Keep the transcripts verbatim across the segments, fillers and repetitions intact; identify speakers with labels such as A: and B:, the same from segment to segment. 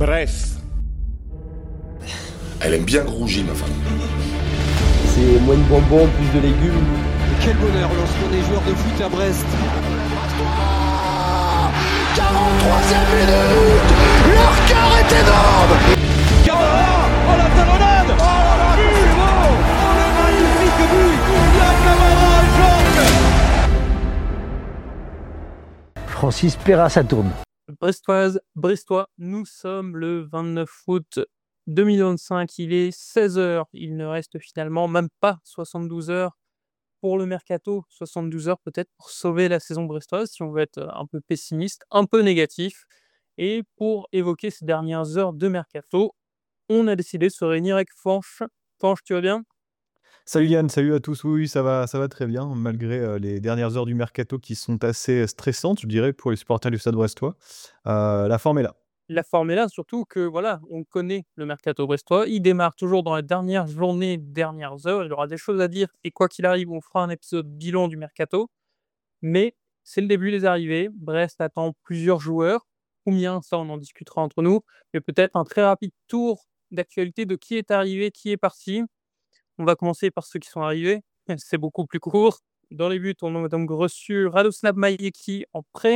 A: Brest.
B: Elle aime bien grouger, ma femme.
C: C'est moins de bonbons, plus de légumes.
D: Et quel bonheur lorsqu'on est joueur de foot à Brest.
E: quarante-troisième minute, leur cœur est énorme.
D: Camara, oh la talonnade, oh là là, but, bon, oh le magnifique but, la Camara, Georges.
C: Francis Perra, ça tourne.
F: Brestoise, Brestois, nous sommes le vingt-neuf août deux mille vingt-cinq, il est seize heures, il ne reste finalement même pas soixante-douze heures pour le mercato, soixante-douze heures peut-être pour sauver la saison brestoise, si on veut être un peu pessimiste, un peu négatif. Et pour évoquer ces dernières heures de mercato, on a décidé de se réunir avec Fanche. Fanche, tu vas bien ?
G: Salut Yann, salut à tous. Oui, oui, ça va, ça va très bien, malgré euh, les dernières heures du mercato qui sont assez stressantes, je dirais, pour les supporters du Stade Brestois. Euh, la forme est là.
F: La forme est là, surtout que voilà, on connaît le mercato brestois. Il démarre toujours dans les dernières journées, dernières heures. Il y aura des choses à dire et quoi qu'il arrive, on fera un épisode bilan du mercato. Mais c'est le début des arrivées. Brest attend plusieurs joueurs. Combien, ça on en discutera entre nous. Mais peut-être un très rapide tour d'actualité de qui est arrivé, qui est parti. On va commencer par ceux qui sont arrivés. C'est beaucoup plus court. Dans les buts, on a donc reçu Radoslav Majecki en prêt.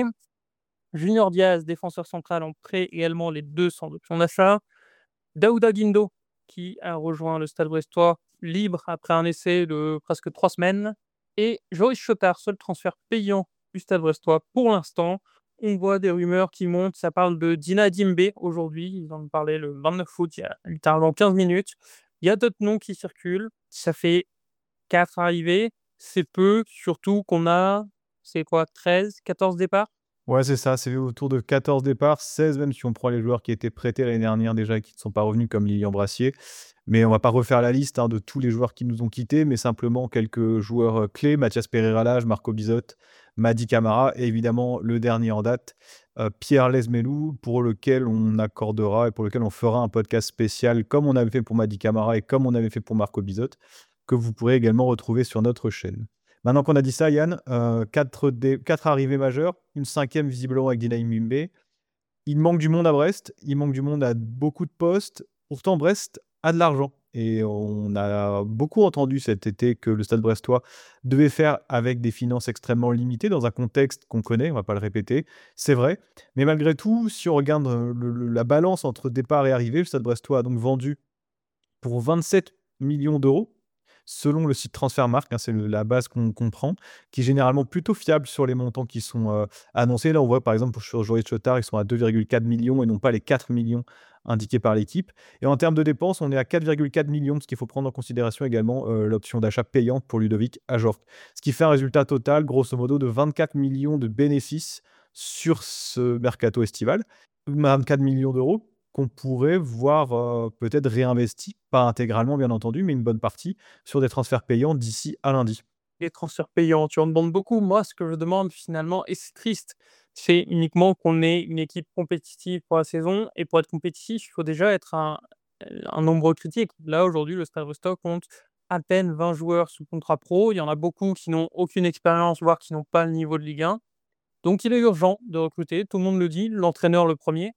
F: Junior Diaz, défenseur central en prêt, également les deux sans option d'achat. Daouda Guindo, qui a rejoint le Stade Brestois libre après un essai de presque trois semaines. Et Joris Chotard, seul transfert payant du Stade Brestois pour l'instant. On voit des rumeurs qui montent, ça parle de Dina Dimbe aujourd'hui, ils en parlaient le vingt-neuf août, il y a littéralement quinze minutes. Il y a d'autres noms qui circulent, ça fait quatre arrivées, c'est peu, surtout qu'on a, c'est quoi, treize, quatorze départs ?
G: Ouais, c'est ça, c'est autour de quatorze départs, seize même si on prend les joueurs qui étaient prêtés l'année dernière déjà et qui ne sont pas revenus comme Lilian Brassier. Mais on va pas refaire la liste hein, de tous les joueurs qui nous ont quittés, mais simplement quelques joueurs euh, clés, Mathias Pereira-Lage, Marco Bizotte, Mady Camara et évidemment le dernier en date, euh, Pierre Lesmelou, pour lequel on accordera et pour lequel on fera un podcast spécial comme on avait fait pour Mady Camara et comme on avait fait pour Marco Bizotte, que vous pourrez également retrouver sur notre chaîne. Maintenant qu'on a dit ça, Yann, euh, quatre, dé- quatre arrivées majeures, une cinquième visiblement avec Dina Dimbe. Il manque du monde à Brest, il manque du monde à beaucoup de postes. Pourtant, Brest a de l'argent. Et on a beaucoup entendu cet été que le Stade Brestois devait faire avec des finances extrêmement limitées dans un contexte qu'on connaît, on ne va pas le répéter, c'est vrai. Mais malgré tout, si on regarde euh, le- le- la balance entre départ et arrivée, le Stade Brestois a donc vendu pour vingt-sept millions d'euros, selon le site Transfermarkt, hein, c'est le- la base qu'on comprend, qui est généralement plutôt fiable sur les montants qui sont euh, annoncés. Là, on voit par exemple sur Joris Chotard, ils sont à deux virgule quatre millions et non pas les quatre millions indiqués par l'équipe. Et en termes de dépenses, on est à quatre virgule quatre millions, parce qu'il faut prendre en considération également euh, l'option d'achat payante pour Ludovic Ajorc. Ce qui fait un résultat total, grosso modo, de vingt-quatre millions de bénéfices sur ce mercato estival. vingt-quatre millions d'euros qu'on pourrait voir euh, peut-être réinvesti, pas intégralement bien entendu, mais une bonne partie, sur des transferts payants d'ici à lundi.
F: Les transferts payants, tu en demandes beaucoup. Moi, ce que je demande finalement, et c'est triste, c'est uniquement qu'on ait une équipe compétitive pour la saison. Et pour être compétitif, il faut déjà être un, un nombre critique. Là, aujourd'hui, le Stade Brestois compte à peine vingt joueurs sous contrat pro. Il y en a beaucoup qui n'ont aucune expérience, voire qui n'ont pas le niveau de Ligue un. Donc, il est urgent de recruter. Tout le monde le dit, l'entraîneur le premier.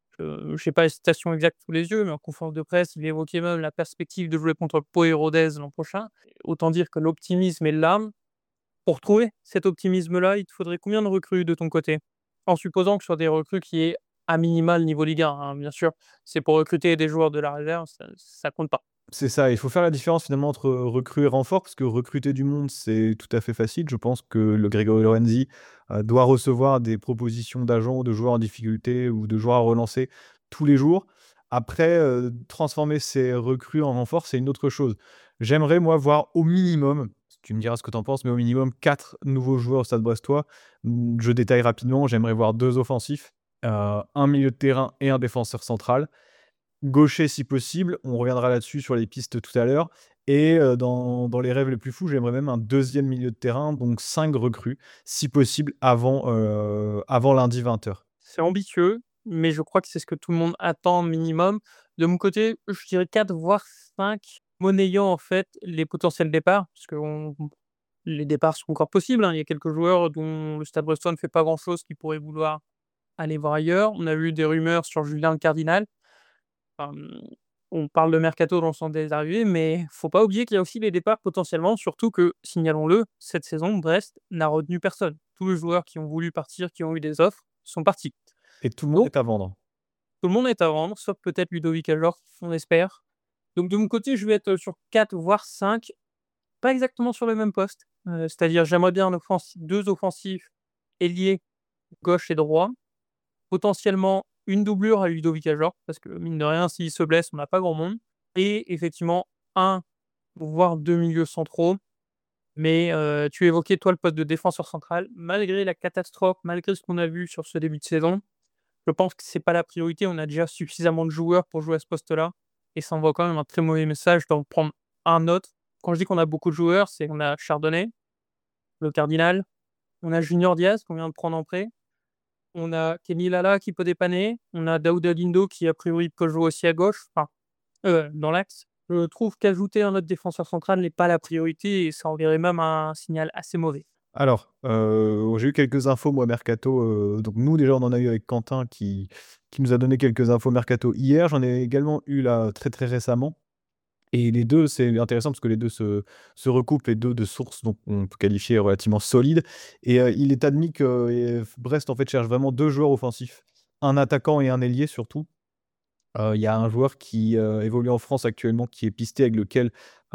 F: Je n'ai pas les citations exactes sous les yeux, mais en conférence de presse, il évoquait même la perspective de jouer contre Pau et Rodez l'an prochain. Autant dire que l'optimisme est là. Pour trouver cet optimisme-là, il te faudrait combien de recrues de ton côté ? En supposant que sur des recrues qui est à minima le niveau Ligue un, hein, bien sûr. C'est pour recruter des joueurs de la réserve, ça, ça compte pas.
G: C'est ça, il faut faire la différence finalement entre recrue et renfort, parce que recruter du monde, c'est tout à fait facile. Je pense que le Grégory Lorenzi euh, doit recevoir des propositions d'agents, de joueurs en difficulté ou de joueurs à relancer tous les jours. Après, euh, transformer ces recrues en renfort, c'est une autre chose. J'aimerais, moi, voir au minimum, tu me diras ce que tu en penses, mais au minimum quatre nouveaux joueurs au Stade Brestois. Mm, Je détaille rapidement, j'aimerais voir deux offensifs, euh, un milieu de terrain et un défenseur central. Gaucher si possible, on reviendra là-dessus sur les pistes tout à l'heure. Et euh, dans, dans les rêves les plus fous, j'aimerais même un deuxième milieu de terrain, donc cinq recrues, si possible, avant, euh, avant lundi vingt heures.
F: C'est ambitieux, mais je crois que c'est ce que tout le monde attend minimum. De mon côté, je dirais quatre voire cinq, monnayant en fait les potentiels départs, parce que on- les départs sont encore possibles, hein. Il y a quelques joueurs dont le Stade Brestois ne fait pas grand-chose qui pourraient vouloir aller voir ailleurs. On a eu des rumeurs sur Julien Cardinal. Enfin, mmh, on parle de mercato dans le sens des arrivées, mais faut pas oublier qu'il y a aussi les départs potentiellement, surtout que, signalons-le, cette saison, Brest n'a retenu personne. Tous les joueurs qui ont voulu partir, qui ont eu des offres, sont partis.
G: Et tout le monde
F: Donc
G: est à vendre.
F: tout le monde est à vendre, sauf peut-être Ludovic Ajor, on espère. Donc de mon côté, je vais être sur quatre voire cinq, pas exactement sur le même poste. Heu, c'est-à-dire j'aimerais bien un offensi deux offensifs, ailier, gauche et droit. Potentiellement une doublure à Ludovic Ajor, parce que mine de rien, s'il se blesse, on n'a pas grand monde. Et effectivement, un voire deux milieux centraux. Mais heu, tu évoquais toi le poste de défenseur central. Malgré la catastrophe, malgré ce qu'on a vu sur ce début de saison, je pense que c'est pas la priorité. On a déjà suffisamment de joueurs pour jouer à ce poste-là et ça envoie quand même un très mauvais message d'en prendre un autre. Quand je dis qu'on a beaucoup de joueurs, c'est qu'on a Chardonnay, le Cardinal, on a Junior Diaz qu'on vient de prendre en prêt, on a Kenny Lala qui peut dépanner, on a Daouda Dindo qui a priori peut jouer aussi à gauche, enfin, heu, dans l'axe. Je trouve qu'ajouter un autre défenseur central n'est pas la priorité et ça enverrait même un signal assez mauvais.
G: Alors, heu, j'ai eu quelques infos moi mercato, heu, donc nous déjà on en a eu avec Quentin qui qui nous a donné quelques infos mercato hier. J'en ai également eu là très, très récemment et les deux c'est intéressant parce que les deux se se recoupent, les deux de sources donc on peut qualifier relativement solides et heu, il est admis que, heu, Brest en fait cherche vraiment deux joueurs offensifs, un attaquant et un ailier surtout. Heu, il y a un joueur qui, heu, évolue en France actuellement, qui est pisté, avec lequel,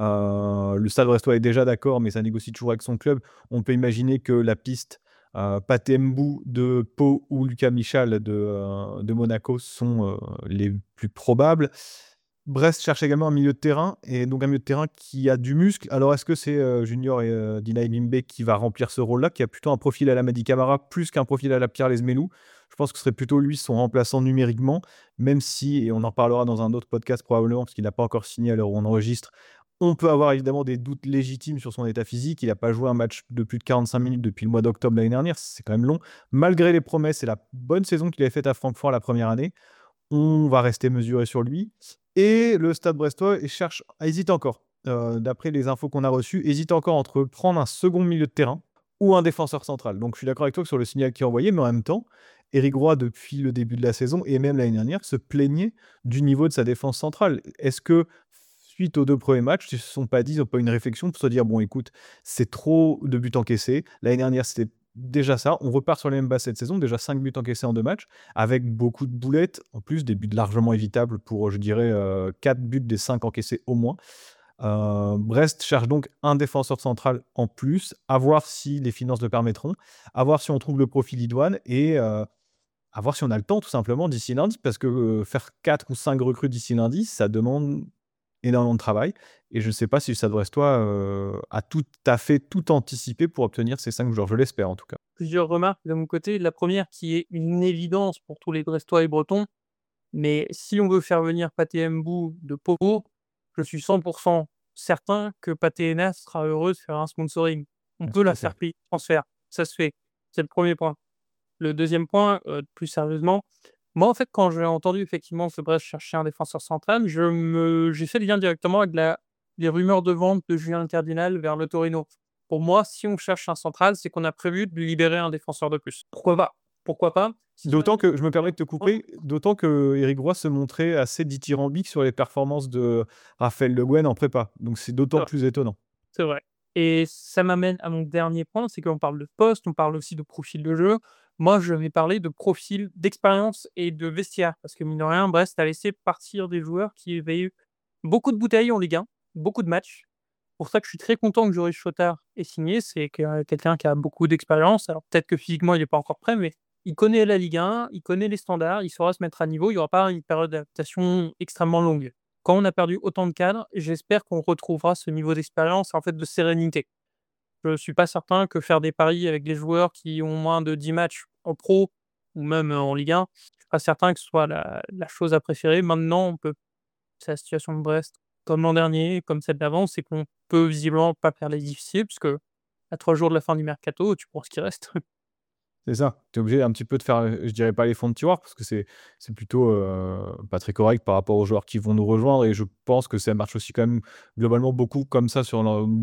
G: heu, le Stade Brestois est déjà d'accord, mais ça négocie toujours avec son club. On peut imaginer que la piste, heu, Pathé Mbou de Pau ou Lucas Michal de, heu, de Monaco sont, heu, les plus probables. Brest cherche également un milieu de terrain et donc un milieu de terrain qui a du muscle. Alors est-ce que c'est, heu, Junior et heu, Dinaye Limbe qui va remplir ce rôle-là, qui a plutôt un profil à la Mady Camara plus qu'un profil à la Pierre Lesmelou? Je pense que ce serait plutôt lui son remplaçant numériquement, même si et on en parlera dans un autre podcast probablement parce qu'il n'a pas encore signé à l'heure où on enregistre, on peut avoir évidemment des doutes légitimes sur son état physique. Il n'a pas joué un match de plus de quarante-cinq minutes depuis le mois d'octobre l'année dernière, c'est quand même long. Malgré les promesses et la bonne saison qu'il avait faite à Francfort la première année, on va rester mesuré sur lui et le Stade Brestois il cherche hésite encore, heu, d'après les infos qu'on a reçues, hésite encore entre prendre un second milieu de terrain ou un défenseur central. Donc je suis d'accord avec toi sur le signal qui est envoyé, mais en même temps, Éric Roy, depuis le début de la saison et même l'année dernière, se plaignait du niveau de sa défense centrale. Est-ce que, suite aux deux premiers matchs, ils se sont pas dit, ils ont pas eu une réflexion pour se dire: «Bon écoute, c'est trop de buts encaissés». L'année dernière, c'était déjà ça. On repart sur les mêmes bases cette saison, déjà cinq buts encaissés en deux matchs, avec beaucoup de boulettes, en plus des buts largement évitables pour, je dirais, heu, quatre buts des cinq encaissés au moins. Heu, Brest cherche donc un défenseur central en plus, à voir si les finances le permettront, à voir si on trouve le profil idoine et heu, à voir si on a le temps tout simplement d'ici lundi parce que, heu, faire quatre ou cinq recrues d'ici lundi, ça demande énormément de travail et je ne sais pas si le Stade Brestois, heu, a tout à fait tout anticipé pour obtenir ces cinq joueurs. Je l'espère en tout cas.
F: Plusieurs remarques de mon côté. La première qui est une évidence pour tous les Brestois et Bretons, mais si on veut faire venir Pathé Mbou de Pau, je suis cent pour cent certain que Pathé Hénas sera heureux de faire un sponsoring. On
G: Ouais,
F: peut
G: tout
F: la
G: à fait.
F: faire payer transfert, ça se fait. C'est le premier point. Le deuxième point, heu, plus sérieusement, moi en fait quand j'ai entendu effectivement que Brest cherchait un défenseur central, je me j'ai fait le lien directement avec la les rumeurs de vente de Julien Cardinal vers le Torino. Pour moi, si on cherche un central, c'est qu'on a prévu de libérer un défenseur de plus. Pourquoi pas? Pourquoi pas? Si
G: D'autant
F: jamais
G: que je me permets de te
F: ouais,
G: couper, d'autant que Éric Roy se montrait assez dithyrambique sur les performances de Raphaël Le Guen en prépa. Donc c'est
F: c'est
G: d'autant
F: vrai,
G: plus étonnant.
F: c'est vrai et ça m'amène à mon dernier point, c'est qu'on parle de poste, on parle aussi de profil de jeu. Moi, je vais parler de profil, d'expérience et de vestiaire parce que mine de rien, Brest a laissé partir des joueurs qui avaient eu beaucoup de bouteilles en Ligue un, beaucoup de matchs. Pour ça que je suis très content que Joris Chotard ait signé, c'est que, heu, quelqu'un qui a beaucoup d'expérience. Alors peut-être que physiquement il est pas encore prêt, mais il connaît la Ligue un, il connaît les standards, il saura se mettre à niveau, il y aura pas une période d'adaptation extrêmement longue. Quand on a perdu autant de cadres, j'espère qu'on retrouvera ce niveau d'expérience et en fait de sérénité. Je suis pas certain que faire des paris avec des joueurs qui ont moins de dix matchs en pro ou même, heu, en Ligue un, je suis pas certain que ce soit la la chose à préférer. Maintenant, on peut c'est la situation de Brest, comme l'an dernier, comme celle d'avant, c'est qu'on peut visiblement pas faire les difficiles puisque à trois jours de la fin du mercato, tu prends ce qui reste.
G: C'est ça. Tu es obligé un petit peu de faire, heu, je dirais pas les fonds de tiroir parce que c'est c'est plutôt, heu, pas très correct par rapport aux joueurs qui vont nous rejoindre et je pense que ça marche aussi quand même globalement beaucoup comme ça sur l'en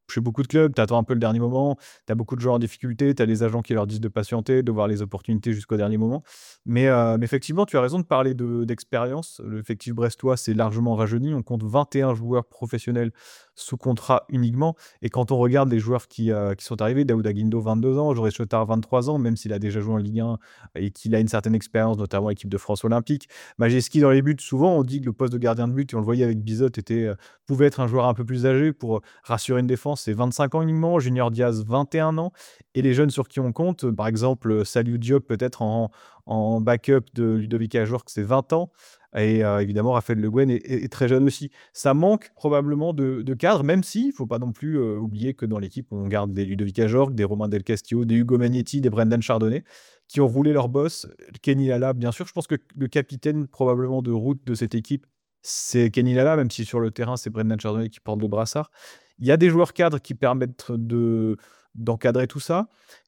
G: chez beaucoup de clubs, tu attends un peu le dernier moment, tu as beaucoup de joueurs en difficulté, tu as les agents qui leur disent de patienter, de voir les opportunités jusqu'au dernier moment. Mais, heu, mais effectivement, tu as raison de parler de d'expérience. L'effectif brestois s'est largement rajeuni. On compte vingt et un joueurs professionnels sous contrat uniquement. Et quand on regarde les joueurs qui, heu, qui sont arrivés, Daouda Guindo, vingt-deux ans, Joris Chotard, vingt-trois ans, même s'il a déjà joué en Ligue un et qu'il a une certaine expérience, notamment en équipe de France olympique. Majewski dans les buts, souvent on dit que le poste de gardien de but, et on le voyait avec Bizot, était, heu, pouvait être un joueur un peu plus âgé pour rassurer une défense. C'est vingt-cinq ans uniquement, Junior Diaz, vingt et un ans. Et les jeunes sur qui on compte, euh, par exemple, euh, Saliou Diop, peut-être en, en backup de Ludovic Ajorc, c'est vingt ans. Et euh, évidemment, Raphaël Le Guen est, est- est très jeune aussi. Ça manque probablement de, de cadre, même si il ne faut pas non plus euh, oublier que dans l'équipe, on garde des Ludovic Ajorc, des Romain Del Castillo, des Hugo Magnetti, des Brendan Chardonnay, qui ont roulé leur boss. Kenny Lala, bien sûr. Je pense que le capitaine probablement de route de cette équipe, c'est Kenny Lala, même si sur le terrain, c'est Brendan Chardonnay qui porte le brassard. Il y a des joueurs cadres qui permettent de, d'encadrer tout ça.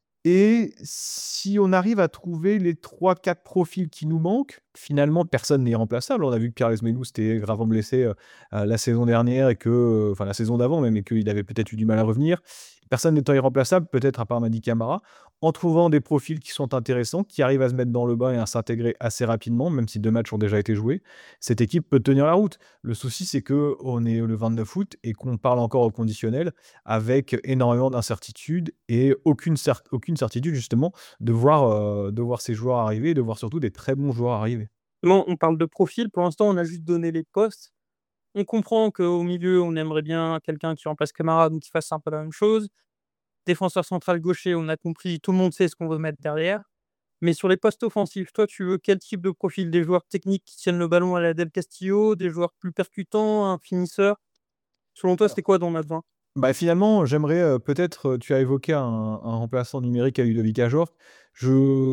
G: Et si on arrive à trouver les trois quatre profils qui nous manquent, finalement, personne n'est irremplaçable. On a vu que Pierre Lesmelou s'était gravement blessé euh, euh, la saison dernière, et que, euh, enfin la saison d'avant même, et qu'il avait peut-être eu du mal à revenir. Personne n'étant irremplaçable, peut-être à part Madi Camara, en trouvant des profils qui sont intéressants, qui arrivent à se mettre dans le bain et à s'intégrer assez rapidement, même si deux matchs ont déjà été joués, cette équipe peut tenir la route. Le souci, c'est qu'on est le vingt-neuf août et qu'on parle encore au conditionnel, avec énormément d'incertitudes et aucune, cer- aucune certitude justement de voir, euh, de voir ces joueurs arriver et de voir surtout des très bons joueurs arriver.
F: Justement, on parle de profil. Pour l'instant, on a juste donné les postes. On comprend qu'au milieu, on aimerait bien quelqu'un qui remplace Camara, donc qui fasse un peu la même chose. Défenseur central gaucher, on a compris, tout le monde sait ce qu'on veut mettre derrière. Mais sur les postes offensifs, toi, tu veux quel type de profil? Des joueurs techniques qui tiennent le ballon à la Del Castillo, des joueurs plus percutants, un finisseur? Selon toi, c'était quoi dont on a besoin?
G: Bah, finalement, j'aimerais, heu, peut-être, heu, tu as évoqué un un remplaçant numérique à Ludovic Ajorc. Je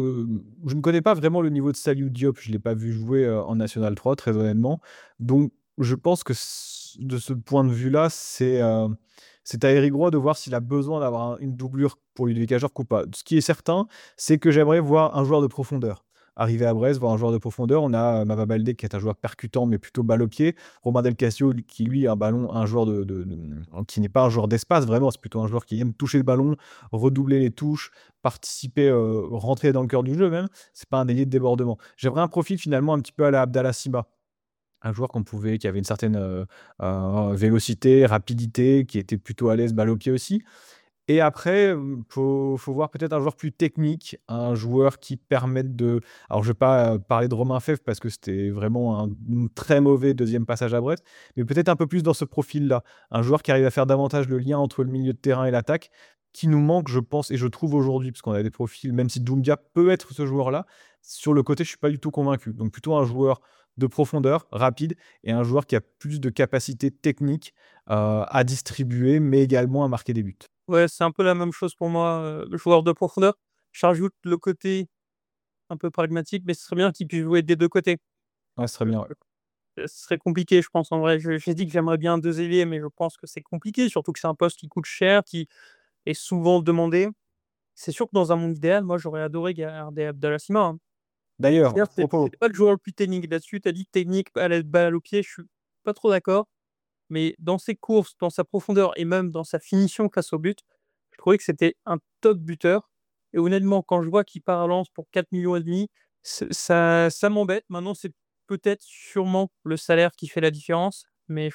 G: je ne connais pas vraiment le niveau de Saliou Diop, je ne l'ai pas vu jouer, heu, en National trois, très honnêtement. Donc je pense que c de ce point de vue-là, c'est, heu, c'est à Eric Roy de voir s'il a besoin d'avoir un une doublure pour Ludovic Ajorc ou pas. Ce qui est certain, c'est que j'aimerais voir un joueur de profondeur. Arriver à Brest, voir un joueur de profondeur. On a, heu, Mava Baldé qui est un joueur percutant, mais plutôt balle au pied. Romain Del Castillo, lui- qui lui, un ballon, un joueur de, de- de- qui n'est pas un joueur d'espace, vraiment, c'est plutôt un joueur qui aime toucher le ballon, redoubler les touches, participer, euh, rentrer dans le cœur du jeu même. C'est pas un ailier de débordement. J'aimerais un profil finalement un petit peu à la Abdallah Sima. Un joueur qu'on pouvait, qui avait une certaine euh, euh, vélocité, rapidité, qui était plutôt à l'aise, balle au pied aussi. Et après, il faut faut voir peut-être un joueur plus technique, un joueur qui permette de, alors je ne vais pas, heu, parler de Romain Fèvre parce que c'était vraiment un mmh, très mauvais deuxième passage à Brest, mais peut-être un peu plus dans ce profil-là. Un joueur qui arrive à faire davantage le lien entre le milieu de terrain et l'attaque, qui nous manque, je pense, et je trouve aujourd'hui, parce qu'on a des profils, même si Doumbia peut être ce joueur-là, sur le côté, je ne suis pas du tout convaincu. Donc plutôt un joueur de profondeur, rapide, et un joueur qui a plus de capacité technique, heu, à distribuer, mais également à marquer des buts.
F: Ouais, c'est un peu la même chose pour moi, heu, le joueur de profondeur. Je rajoute le côté un peu pragmatique, mais ce serait bien qu'il puisse jouer des deux côtés.
G: Ouais, ce serait bien, ouais.
F: Heu, ce serait compliqué, je pense, en vrai. Je j'ai dit que j'aimerais bien deux ailiers, mais je pense que c'est compliqué, surtout que c'est un poste qui coûte cher, qui est souvent demandé. C'est sûr que dans un monde idéal, moi, j'aurais adoré garder Abdallah Sima, hein.
G: D'ailleurs, à
F: Certes, c'est
G: propos,
F: c'est pas le joueur le plus technique là-dessus. Tu as dit technique à la balle au pied, je suis pas trop d'accord, mais dans ses courses, dans sa profondeur et même dans sa finition face au but, je trouvais que c'était un top buteur et honnêtement, quand je vois qu'il part à Lens pour quatre millions et demi, ce ça ça m'embête. Maintenant, c'est peut-être sûrement le salaire qui fait la différence, mais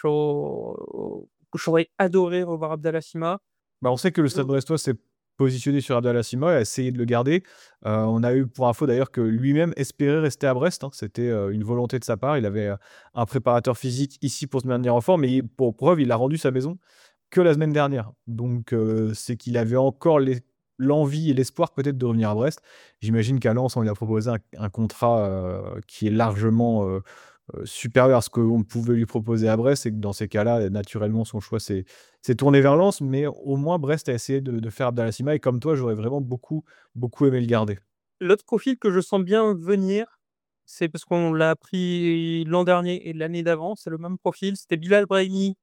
F: j'au j'aurais adoré revoir Abdallah Sima.
G: bah, on sait que le Stade brestois s'est positionné sur Abdallah Sima et a essayé de le garder. Heu, on a eu pour info d'ailleurs que lui-même espérait rester à Brest, hein. C'était, heu, une volonté de sa part. Il avait, heu, un préparateur physique ici pour se maintenir en forme, mais il- pour preuve, il a rendu sa maison que la semaine dernière. Donc, heu, c'est qu'il avait encore l'es l'envie et l'espoir peut-être de revenir à Brest. J'imagine qu'à Lens, on lui a proposé un un contrat, heu, qui est largement, heu heu, supérieur à ce qu'on pouvait lui proposer à Brest, et que dans ces cas-là, naturellement, son choix s'est s'est tourné vers Lens. Mais au moins Brest a essayé de de faire Abdallah Sima, et comme toi, j'aurais vraiment beaucoup, beaucoup aimé le garder.
F: L'autre profil que je sens bien venir, c'est parce qu'on l'a appris l'an dernier et l'année d'avant, c'est le même profil, c'était Bilal Brahimi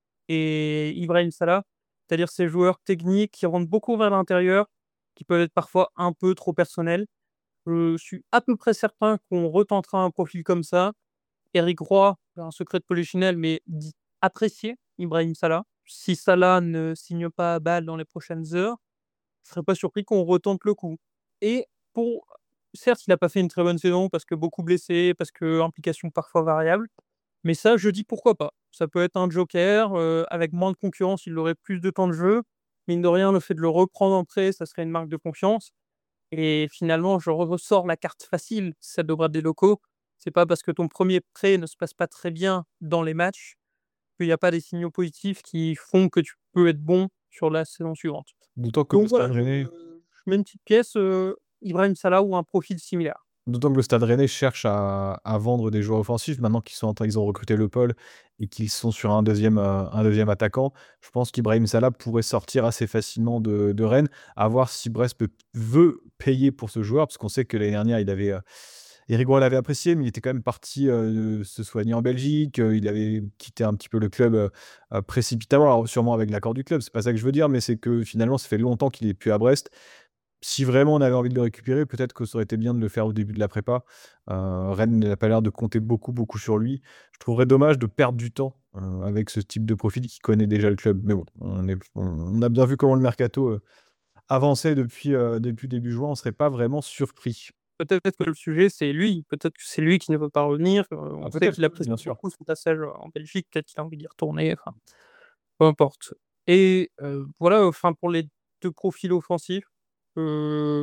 F: et Ibrahim Salah. C'est-à-dire ces joueurs techniques qui rentrent beaucoup vers l'intérieur, qui peuvent être parfois un peu trop personnels. Je suis à peu près certain qu'on retentera un profil comme ça. Éric Roy, un secret de polichinelle, mais dit apprécier Ibrahim Salah. si Salah ne signe pas à Bâle dans les prochaines heures, je serais pas surpris qu'on retente le coup. Et pour certes, il a pas fait une très bonne saison parce que beaucoup blessés, parce que implication parfois variable, mais ça, je dis pourquoi pas. Ça peut être un joker, heu, avec moins de concurrence, il aurait plus de temps de jeu. Mine de rien, le fait de le reprendre en prêt, ça serait une marque de confiance et finalement, je ressors la carte facile, celle de Bradley Loko. C'est pas parce que ton premier prêt ne se passe pas très bien dans les matchs qu'il y a pas des signaux positifs qui font que tu peux être bon sur la saison suivante.
G: D'autant que
F: Donc
G: le
F: voilà,
G: Stade
F: je
G: Rennais
F: je mets une petite pièce, heu, Ibrahim Salah ou un profil similaire.
G: D'autant que le Stade Rennais cherche à à vendre des joueurs offensifs maintenant qu'ils sont en train ils ont recruté Le Paul et qu'ils sont sur un deuxième heu, un deuxième attaquant. Je pense qu'Ibrahim Salah pourrait sortir assez facilement de de Rennes. À voir si Brest peut veut payer pour ce joueur, parce qu'on sait que l'année dernière, il avait, heu, Hérigois l'avait apprécié, mais il était quand même parti, heu, se soigner en Belgique, heu, il avait quitté un petit peu le club, heu heu, précipitamment. Alors sûrement avec l'accord du club, c'est pas ça que je veux dire, mais c'est que finalement, ça fait longtemps qu'il est plus à Brest. Si vraiment on avait envie de le récupérer, peut-être que ça aurait été bien de le faire au début de la prépa. Heu, Rennes n'a pas l'air de compter beaucoup, beaucoup sur lui. Je trouverais dommage de perdre du temps, heu, avec ce type de profil qui connaît déjà le club. Mais bon, on est on on a bien vu comment le mercato, heu, avançait depuis, heu, depuis début juin, on serait pas vraiment surpris.
F: Peut-être que le sujet, c'est lui. Peut-être que c'est lui qui ne veut pas revenir. Heu, on
G: Ah
F: sait
G: peut-être,
F: qu'il
G: oui, bien
F: apprécie
G: sûr.
F: beaucoup son passage, heu, en Belgique. Peut-être qu'il a envie d'y retourner, enfin, peu importe. Et heu, voilà, enfin, pour les deux profils offensifs, heu,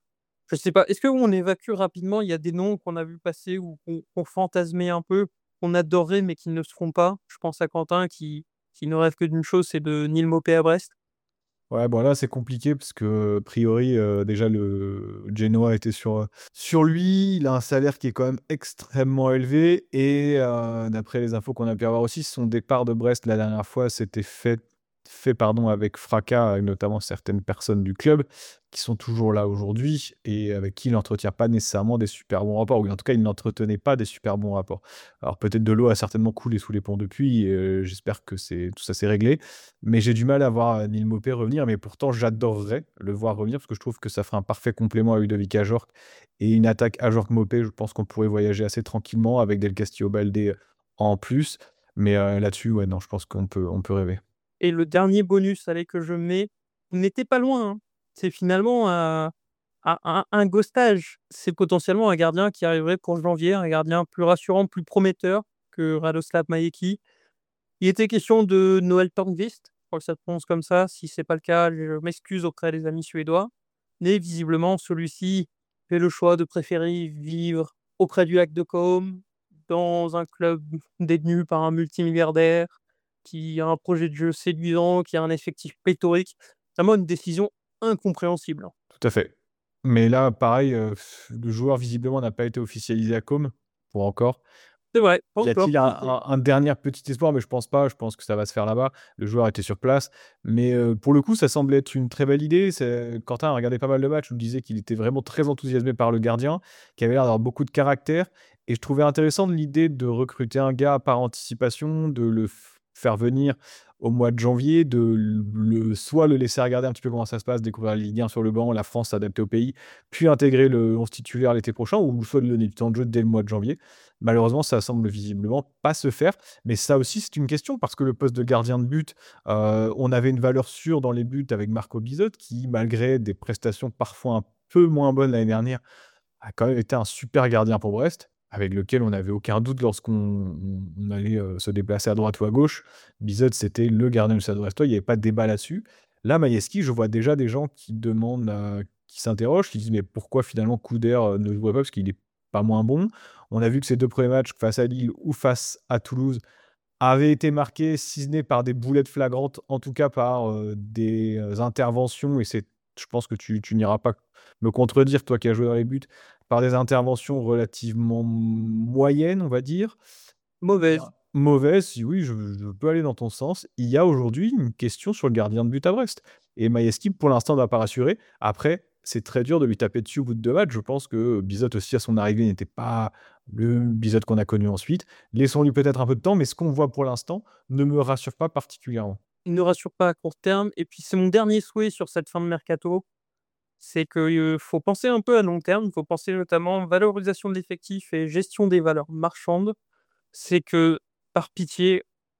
F: je sais pas, est-ce qu'on évacue rapidement, il y a des noms qu'on a vu passer ou qu'on qu'on fantasmait un peu, qu'on adorait mais qui ne se font pas? Je pense à Quentin qui qui ne rêve que d'une chose, c'est de Neil Maupay à Brest.
G: Ouais, bon là, c'est compliqué parce que, a priori, heu, déjà le Genoa était sur, heu, sur lui. Il a un salaire qui est quand même extrêmement élevé et heu, d'après les infos qu'on a pu avoir aussi, son départ de Brest la dernière fois s'était fait fait, pardon, avec fracas, avec notamment certaines personnes du club qui sont toujours là aujourd'hui et avec qui il n'entretient pas nécessairement des super bons rapports, ou en tout cas, il n'entretenait pas des super bons rapports. Alors peut-être de l'eau a certainement coulé sous les ponts depuis et heu, j'espère que c'est tout ça s'est réglé. Mais j'ai du mal à voir, heu, Neil Maupay revenir, mais pourtant j'adorerais le voir revenir parce que je trouve que ça ferait un parfait complément à Ludovic Ajorc et une attaque Ajorc-Maupay, je pense qu'on pourrait voyager assez tranquillement avec Del Castillo-Baldé, heu, en plus. Mais, heu, là-dessus, ouais, non, je pense qu'on peut on peut rêver.
F: Et le dernier bonus, allez, que je mets, on n'était pas loin, hein. C'est finalement un un un un ghostage. C'est potentiellement un gardien qui arriverait pour janvier, un gardien plus rassurant, plus prometteur que Radoslav Majecký. Il était question de Noël Törnqvist, je crois que ça se prononce comme ça. Si c'est pas le cas, je m'excuse auprès des amis suédois. Mais visiblement, celui-ci fait le choix de préférer vivre auprès du lac de Côme, dans un club détenu par un multimilliardaire, qui a un projet de jeu séduisant, qui a un effectif pléthorique. Vraiment une décision incompréhensible, hein.
G: Tout à fait. Mais là, pareil, heu, le joueur visiblement n'a pas été officialisé à Côme, pour encore.
F: C'est vrai, pas
G: Y
F: encore.
G: a-t-il un un un dernier petit espoir? Mais je pense pas, je pense que ça va se faire là-bas. Le joueur était sur place, mais heu, pour le coup, ça semble être une très belle idée. C'est Quentin a regardé pas mal de matchs, nous disait qu'il était vraiment très enthousiasmé par le gardien, qui avait l'air d'avoir beaucoup de caractère et je trouvais intéressante l'idée de recruter un gars par anticipation, de le f faire venir au mois de janvier, de le soit le laisser regarder un petit peu comment ça se passe, découvrir la Ligue un sur le banc, la France, s'adapter au pays, puis intégrer le onze titulaire l'été prochain ou soit lui donner du temps de jeu dès le mois de janvier. Malheureusement, ça semble visiblement pas se faire, mais ça aussi, c'est une question parce que le poste de gardien de but, heu, on avait une valeur sûre dans les buts avec Marco Bizotte qui, malgré des prestations parfois un peu moins bonnes l'année dernière, a quand même été un super gardien pour Brest, avec lequel on n'avait aucun doute lorsqu'on on on allait, heu, se déplacer à droite ou à gauche. Bizotte, c'était le gardien du Stade Brestois, il y avait pas de débat là-dessus. Là, Maïeski, je vois déjà des gens qui demandent, heu, qui s'interrogent, qui disent: «Mais pourquoi finalement Couder, heu, ne jouait pas?» parce qu'il est pas moins bon. On a vu que ses deux premiers matchs face à Lille ou face à Toulouse avaient été marqués, si ce n'est par des boulettes flagrantes, en tout cas par, heu, des, heu, interventions et c'est je pense que tu tu n'iras pas me contredire, toi qui as joué dans les buts, par des interventions relativement moyennes, on va dire.
F: Mauvaise.
G: Bien. Mauvaises, si oui, je je peux aller dans ton sens. Il y a aujourd'hui une question sur le gardien de but à Brest et Maïeski, pour l'instant, ne va pas rassurer. Après, c'est très dur de lui taper dessus au bout de deux matchs. Je pense que Bizotte aussi, à son arrivée, n'était pas le Bizotte qu'on a connu ensuite. Laissons-lui peut-être un peu de temps, mais ce qu'on voit pour l'instant ne me rassure pas particulièrement.
F: Il ne rassure pas à court terme et puis c'est mon dernier souhait sur cette fin de mercato, c'est qu'il faut penser un peu à long terme. Il faut penser notamment valorisation de l'effectif et gestion des valeurs marchandes. C'est que, par pitié,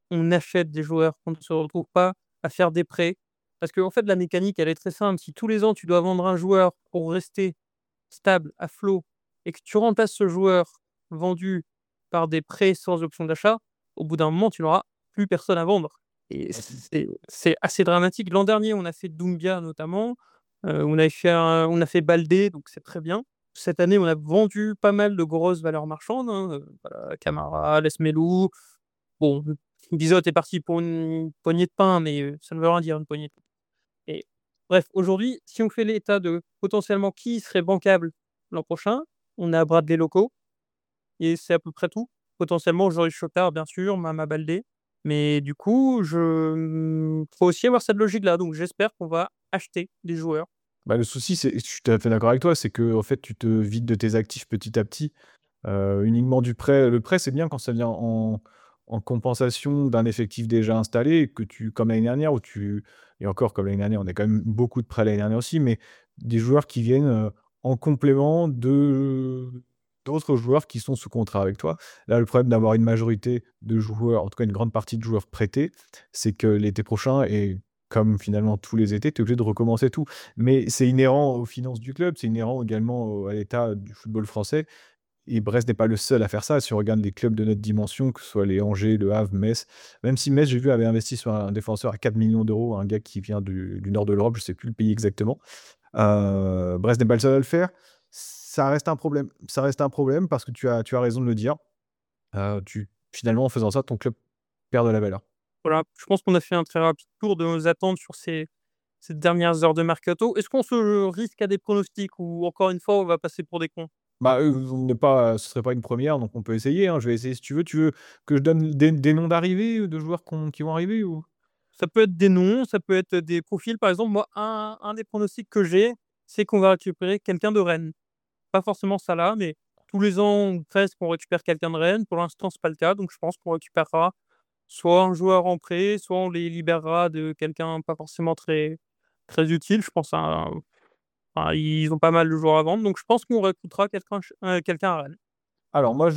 F: on achète des joueurs, qu'on ne se retrouve pas à faire des prêts. Parce qu'en fait, la mécanique, elle est très simple. Si tous les ans, tu dois vendre un joueur pour rester stable, à flot, et que tu remplaces ce joueur vendu par des prêts sans option d'achat, au bout d'un moment, tu n'auras plus personne à vendre. Et c'est c'est assez dramatique. L'an dernier, on a fait Doumbia notamment, heu, on avait fait un on a fait Baldé, donc c'est très bien. Cette année, on a vendu pas mal de grosses valeurs marchandes, hein, heu, voilà, Camara, Lesmelou. Bon, Bizotte est parti pour une poignée de pain, mais heu, ça ne veut rien dire une poignée de pain. Et bref, aujourd'hui, si on fait l'état de potentiellement qui serait bancable l'an prochain, on a Bradley Loko et c'est à peu près tout. Potentiellement, Joris Chotard, bien sûr, Mama Baldé. Mais du coup, je mmh, faut aussi avoir cette logique-là. Donc j'espère qu'on va acheter des joueurs.
G: Bah, le souci, c'est je suis tout à fait d'accord avec toi, c'est que en fait, tu te vides de tes actifs petit à petit. Heu, uniquement du prêt le prêt, c'est bien quand ça vient en en compensation d'un effectif déjà installé et que tu comme l'année dernière où tu et encore comme l'année dernière, on a quand même beaucoup de prêts l'année dernière aussi, mais des joueurs qui viennent, heu, en complément de d'autres joueurs qui sont sous contrat avec toi. Là, le problème d'avoir une majorité de joueurs, en tout cas une grande partie de joueurs prêtés, c'est que l'été prochain et comme finalement tous les étés, tu es obligé de recommencer tout. Mais c'est inhérent aux finances du club, c'est inhérent également au à l'état du football français. Et Brest n'est pas le seul à faire ça. Si on regarde les clubs de notre dimension, que ce soit les Angers, Le Havre, Metz, même si Metz, j'ai vu, avait investi sur un défenseur à quatre millions d'euros, un gars qui vient du, du nord de l'Europe, je ne sais plus le pays exactement. Euh, Brest n'est pas le seul à le faire. Ça reste un problème. Ça reste un problème parce que tu as, tu as raison de le dire. Euh, tu, finalement, en faisant ça, ton club perd de la valeur.
F: Voilà, je pense qu'on a fait un très rapide tour de nos attentes sur ces ces dernières heures de mercato. Est-ce qu'on se risque à des pronostics ou encore une fois, on va passer pour des cons?
G: Bah, euh, on n'est pas, ce serait pas une première, donc on peut essayer, hein. Je vais essayer si tu veux. Tu veux que je donne des, des noms d'arrivée, de joueurs qu'on- qui vont arriver ou...
F: Ça peut être des noms, ça peut être des profils. Par exemple, moi, un un des pronostics que j'ai, c'est qu'on va récupérer quelqu'un de Rennes. Pas forcément Salah, mais tous les ans ou presque, on récupère quelqu'un de Rennes. Pour l'instant, c'est pas le cas, donc je pense qu'on récupérera soit un joueur en prêt, soit on les libérera de quelqu'un pas forcément très très utile. Je pense à un enfin, ils ont pas mal de joueurs à vendre, donc je pense qu'on recrutera quelqu'un ch heu, quelqu'un à Rennes.
G: Alors moi,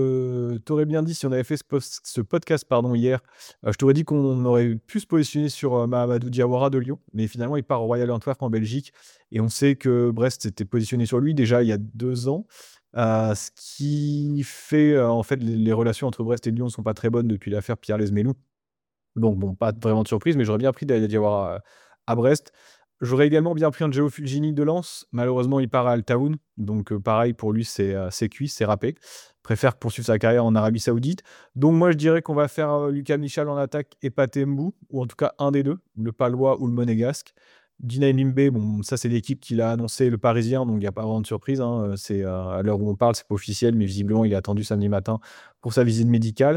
G: je t'aurais bien dit si on avait fait ce pos ce podcast, pardon, hier, heu, je t'aurais dit qu'on aurait pu se positionner sur, heu, Mahamadou Diawara de Lyon, mais finalement il part au Royal Antwerp en Belgique et on sait que Brest s'était positionné sur lui déjà il y a deux ans, heu, ce qui fait, heu, en fait les les relations entre Brest et Lyon ne sont pas très bonnes depuis l'affaire Pierre Lesmelou. Donc bon, pas vraiment de surprise, mais j'aurais bien pris Dia Diawara, heu, à Brest. J'aurais également bien pris Andjeo Fulgini de Lens. Malheureusement, il part à Al Tawoun, donc heu, pareil pour lui, c'est, heu, c'est cuit, c'est râpé. Préfère poursuivre sa carrière en Arabie Saoudite. Donc moi, je dirais qu'on va faire, heu, Lucas Michal en attaque et Pathé Mbou, ou en tout cas un des deux, le Palois ou le Monégasque. Dina Elimbe, bon, ça c'est l'équipe qui l'a annoncé, le Parisien, donc il y a pas vraiment de surprise, hein, heu, c'est, heu, à l'heure où on parle, c'est pas officiel, mais visiblement, il est attendu samedi matin pour sa visite médicale.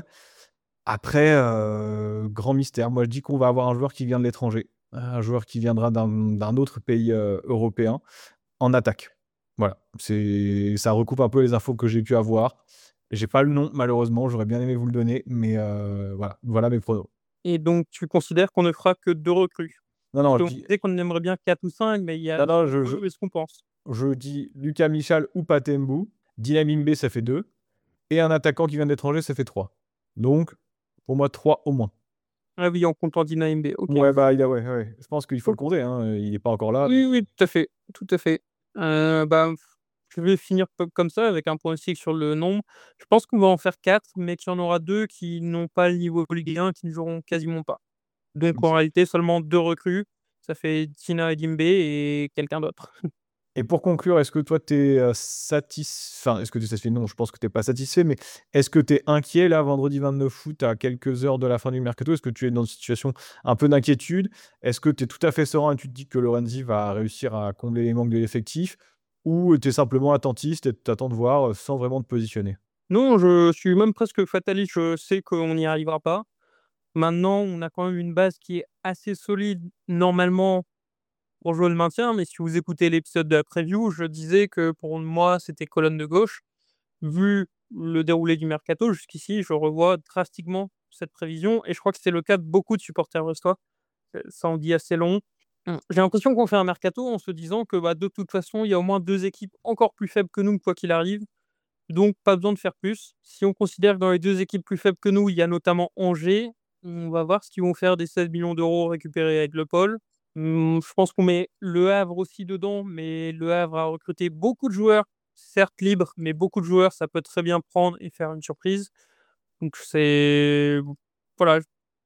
G: Après, heu, grand mystère. Moi, je dis qu'on va avoir un joueur qui vient de l'étranger, un joueur qui viendra d'un d'un autre pays, heu, européen, en attaque. Voilà, c'est ça recoupe un peu les infos que j'ai pu avoir. J'ai pas le nom malheureusement, j'aurais bien aimé vous le donner, mais heu, voilà, voilà mes pronos.
F: Et donc tu considères qu'on ne fera que deux recrues?
G: Non,
F: Parce
G: non, je
F: qu'on
G: dis
F: disait qu'on aimerait bien quatre ou cinq, mais il y a
G: non,
F: ce
G: non,
F: qu'on
G: je je
F: veut et ce qu'on pense.
G: je dis Lucas Michal ou Pathé Mbou. Dynamine B, ça fait deux et un attaquant qui vient de l'étranger, ça fait trois. Donc pour moi, trois au moins.
F: Ah oui, en comptant Dina Mb, OK.
G: Ouais, bah, il a ouais, ouais, je pense qu'il faut le compter, hein, il est pas encore là.
F: Oui, oui, tout à fait, tout à fait. Heu, bah, je vais finir p comme ça avec un pronostic sur le nombre. Je pense qu'on va en faire quatre, mais qu'il y en aura deux qui n'ont pas le niveau Ligue un, qui ne joueront quasiment pas. Donc en réalité, seulement deux recrues, ça fait Tina Edimbe et quelqu'un d'autre.
G: Et pour conclure, est-ce que toi, tu es satis enfin, est-ce que tu es satisfait? Non, je pense que tu es pas satisfait, mais est-ce que tu es inquiet là, vendredi vingt-neuf août, à quelques heures de la fin du mercato? Est-ce que tu es dans une situation un peu d'inquiétude? Est-ce que tu es tout à fait serein et tu te dis que Lorenzi va réussir à combler les manques de l'effectif? Ou tu es simplement attentiste et tu attends de voir, heu, sans vraiment te positionner?
F: Non, je suis même presque fataliste, je sais qu'on n'y arrivera pas. Maintenant, on a quand même une base qui est assez solide normalement pour jouer le maintien, mais si vous écoutez l'épisode de la preview, je disais que pour moi, c'était colonne de gauche. Vu le déroulé du mercato jusqu'ici, je revois drastiquement cette prévision et je crois que c'est le cas de beaucoup de supporters brestois. Heu, ça en dit assez long. Mmh. J'ai l'impression qu'on fait un mercato en se disant que, bah, de toute façon, il y a au moins deux équipes encore plus faibles que nous, quoi qu'il arrive, donc pas besoin de faire plus. Si on considère que dans les deux équipes plus faibles que nous, il y a notamment Angers, On va voir ce qu'ils vont faire des seize millions d'euros récupérés avec Le Paul. Mmh, je pense qu'on met Le Havre aussi dedans, mais Le Havre a recruté beaucoup de joueurs, certes libres, mais beaucoup de joueurs, ça peut très bien prendre et faire une surprise. Donc c'est voilà,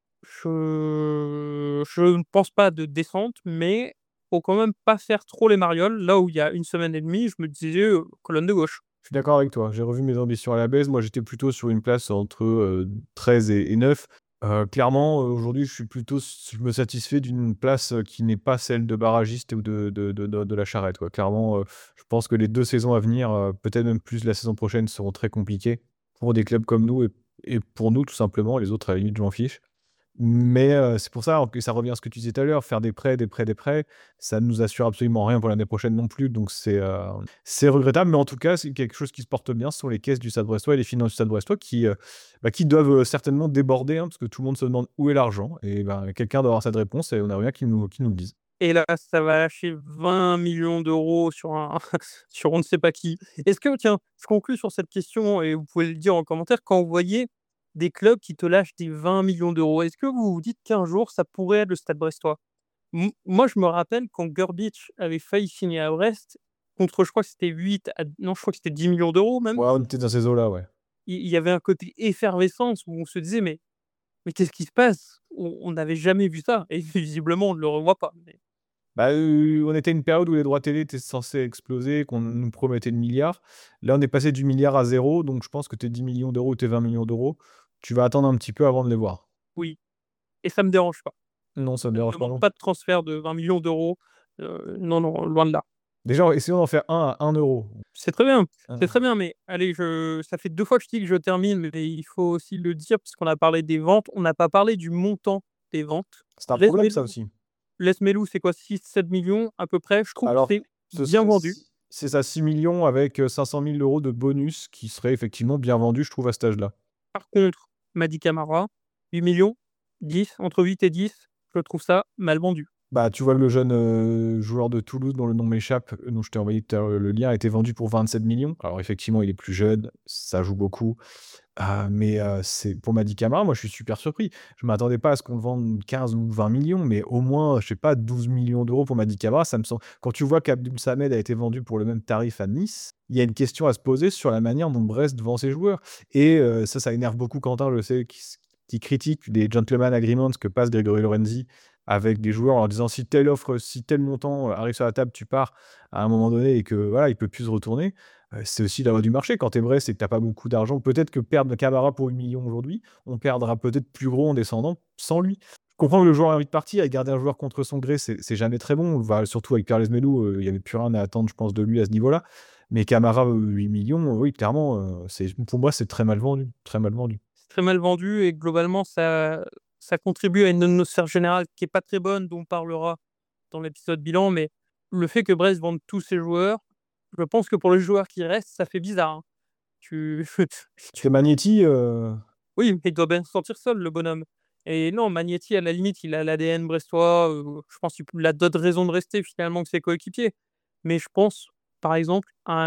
F: je je ne pense pas de descente, mais faut quand même pas faire trop les marioles. Là où il y a une semaine et demie, je me disais, heu, colonne de gauche.
G: Je suis d'accord avec toi. J'ai revu mes ambitions à la baisse. Moi, j'étais plutôt sur une place entre euh, treize et, et neuf. Euh, clairement, euh, aujourd'hui, je suis plutôt, je me satisfais d'une place euh, qui n'est pas celle de barragiste ou de, de, de, de- de la Charrette, quoi. Clairement, euh, je pense que les deux saisons à venir, euh, peut-être même plus la saison prochaine, seront très compliquées pour des clubs comme nous et, et pour nous, tout simplement. Les autres, à la limite, je m'en fiche. Mais heu, c'est pour ça que ça revient à ce que tu disais tout à l'heure, faire des prêts, des prêts, des prêts, ça ne nous assure absolument rien pour l'année prochaine non plus, donc c'est, heu, c'est regrettable, mais en tout cas, c'est quelque chose qui se porte bien. Ce sont les caisses du Stade Brestois et les finances du Stade Brestois qui, heu, bah, qui doivent, heu, certainement déborder, hein, parce que tout le monde se demande où est l'argent et ben, quelqu'un doit avoir cette réponse et on aimerait bien qu'il nous qu'il nous le dise.
F: Et là, ça va lâcher vingt millions d'euros sur un sur on ne sait pas qui. Est-ce que tiens, je conclus sur cette question et vous pouvez le dire en commentaire, quand vous voyez des clubs qui te lâchent des vingt millions d'euros, est-ce que vous vous dites qu'un jour ça pourrait être le Stade Brestois? M moi, je me rappelle quand Gurbic avait failli signer à Brest contre, je crois que c'était huit à non, je crois que c'était dix millions d'euros même.
G: Ouais, on était dans ces eaux-là, ouais.
F: Il il y avait un côté effervescence où on se disait: «Mais mais qu'est-ce qui se passe?» On on n'avait jamais vu ça et visiblement on ne le revoit pas, mais
G: Bah, heu, on était à une période où les droits télé étaient censés exploser, qu'on nous promettait le milliard. Là, on est passé du milliard à zéro, donc je pense que tes dix millions d'euros ou tes vingt millions d'euros, tu vas attendre un petit peu avant de les voir.
F: oui, et ça me dérange pas.
G: Non, ça me
F: Je ne
G: dérange pas
F: demande
G: non.
F: pas de transfert de vingt millions d'euros, heu, non, non, loin de là.
G: Déjà, essayons d'en faire un à un euro.
F: C'est très bien, c'est très
G: Hein.
F: bien, mais allez, je ça fait deux fois que je dis que je termine, mais il faut aussi le dire parce qu'on a parlé des ventes, on n'a pas parlé du montant des ventes.
G: C'est un
F: Les
G: problème ça aussi.
F: Les Smelou, c'est quoi? Six sept millions à peu près. Je trouve que
G: Alors,
F: c'est
G: ce
F: bien
G: serait
F: vendu.
G: si c'est ça, six millions avec, heu, cinq cent mille euros de bonus qui serait effectivement bien vendu, je trouve, à cet âge-là.
F: Par contre, Mady Camara, huit millions, dix, entre huit et dix, je trouve ça mal vendu.
G: Bah, tu vois le jeune, heu, joueur de Toulouse dont le nom m'échappe, heu, dont je t'ai envoyé tout à l'heure le lien, a été vendu pour vingt-sept millions. Alors effectivement, il est plus jeune, ça joue beaucoup, heu, mais heu, c'est pour Mady Camara, moi, je suis super surpris. Je m'attendais pas à ce qu'on le vende quinze ou vingt millions, mais au moins, je sais pas, douze millions d'euros pour Mady Camara, ça me semble quand tu vois qu'Abdoul Samed a été vendu pour le même tarif à Nice, il y a une question à se poser sur la manière dont Brest vend ses joueurs et heu, ça, ça énerve beaucoup Quentin, je sais, qui s qui critique les gentleman agreements que passe Grégory Lorenzi avec des joueurs en leur disant: «Si telle offre, si tel montant, heu, arrive sur la table, tu pars à un moment donné» et que voilà, il peut plus se retourner. Heu, c'est aussi la loi du marché. Quand tu es Brest et que tu as pas beaucoup d'argent, peut-être que perdre Camara pour huit millions aujourd'hui, on perdra peut-être plus gros en descendant sans lui. Je comprends que le joueur a envie de partir et garder un joueur contre son gré, c'est c'est jamais très bon. Va surtout avec Perles Melo, heu, il y avait plus rien à attendre, je pense, de lui à ce niveau-là. Mais Camara, heu, huit millions, heu, oui, clairement, heu, c'est pour moi, c'est très mal vendu, très mal vendu.
F: C'est très mal vendu et globalement, ça ça contribue à une atmosphère générale qui est pas très bonne, dont on parlera dans l'épisode bilan. Mais le fait que Brest vende tous ses joueurs, je pense que pour les joueurs qui restent, ça fait bizarre, hein. Tu
G: Parce que Magnetti, heu,
F: Oui, mais il doit bien se sentir seul, le bonhomme. Et non, Magnetti, à la limite, il a l'A D N brestois, heu, je pense qu'il a d'autres raisons de rester finalement que ses coéquipiers. Mais je pense, par exemple,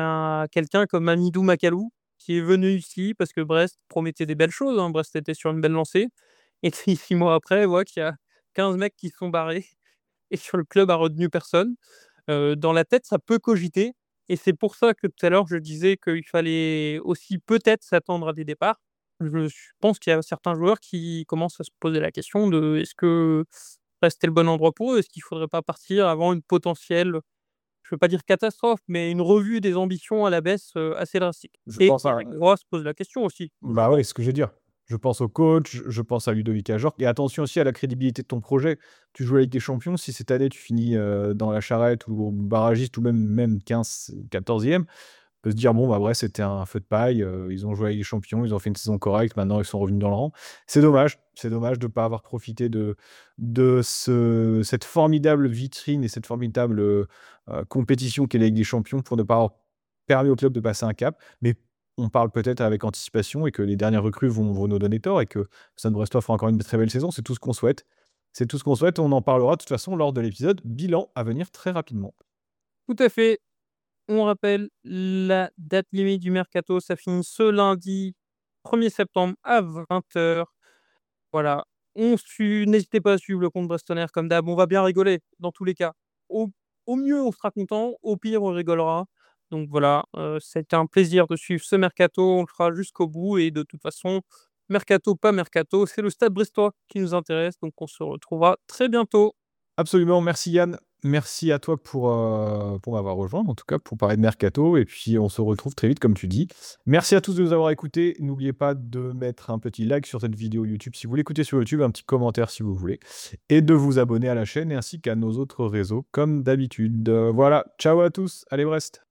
F: à quelqu'un comme Hamidou Makalou, qui est venu ici parce que Brest promettait des belles choses, hein. Brest était sur une belle lancée et puis six mois après, on voit qu'il y a quinze mecs qui se sont barrés et sur le club a retenu personne. Heu, dans la tête, ça peut cogiter et c'est pour ça que tout à l'heure je disais qu'il fallait aussi peut-être s'attendre à des départs. Je su pense qu'il y a certains joueurs qui commencent à se poser la question de: «Est-ce que rester le bon endroit pour eux? Est-ce qu'il faudrait pas partir avant une potentielle, je veux pas dire catastrophe, mais une revue des ambitions à la baisse, heu, assez drastique?»
G: je
F: Et
G: pense à
F: Eric Roy se pose la question aussi, je
G: bah, ouais,
F: pense.
G: c'est ce que je veux dire. Je pense au coach, je pense à Ludovic Ajorc et attention aussi à la crédibilité de ton projet. Tu joues avec des champions, si cette année tu finis, heu, dans la charrette ou barragiste ou même même quinze quatorzième, on peut se dire: «Bon, bah, Brest, c'était un feu de paille, heu, ils ont joué avec les champions, ils ont fait une saison correcte, maintenant ils sont revenus dans le rang». C'est dommage, c'est dommage de ne pas avoir profité de de ce cette formidable vitrine et cette formidable, heu heu, compétition qu'est la Ligue des champions pour ne pas avoir permis au club de passer un cap. Mais on parle peut-être avec anticipation et que les dernières recrues vont vont nous donner tort et que Stade Brestois fera encore une très belle saison. C'est tout ce qu'on souhaite. C'est tout ce qu'on souhaite. On en parlera de toute façon lors de l'épisode bilan à venir très rapidement.
F: Tout à fait. On rappelle la date limite du mercato, ça finit ce lundi premier septembre à vingt heures. Voilà. On su n'hésitez pas à suivre le compte Brestonner comme d'hab, on va bien rigoler dans tous les cas. Au au mieux, on sera content, au pire, on rigolera. Donc voilà, heu, c'était un plaisir de suivre ce mercato, on le fera jusqu'au bout et de toute façon, mercato, pas mercato, c'est le Stade brestois qui nous intéresse, donc on se retrouvera très bientôt.
G: Absolument, merci Yann. Merci à toi pour, heu, pour m'avoir rejoint, en tout cas pour parler de mercato et puis on se retrouve très vite comme tu dis. Merci à tous de nous avoir écoutés. N'oubliez pas de mettre un petit like sur cette vidéo YouTube si vous l'écoutez sur YouTube, un petit commentaire si vous voulez et de vous abonner à la chaîne ainsi qu'à nos autres réseaux comme d'habitude. Heu, voilà, ciao à tous, allez Brest!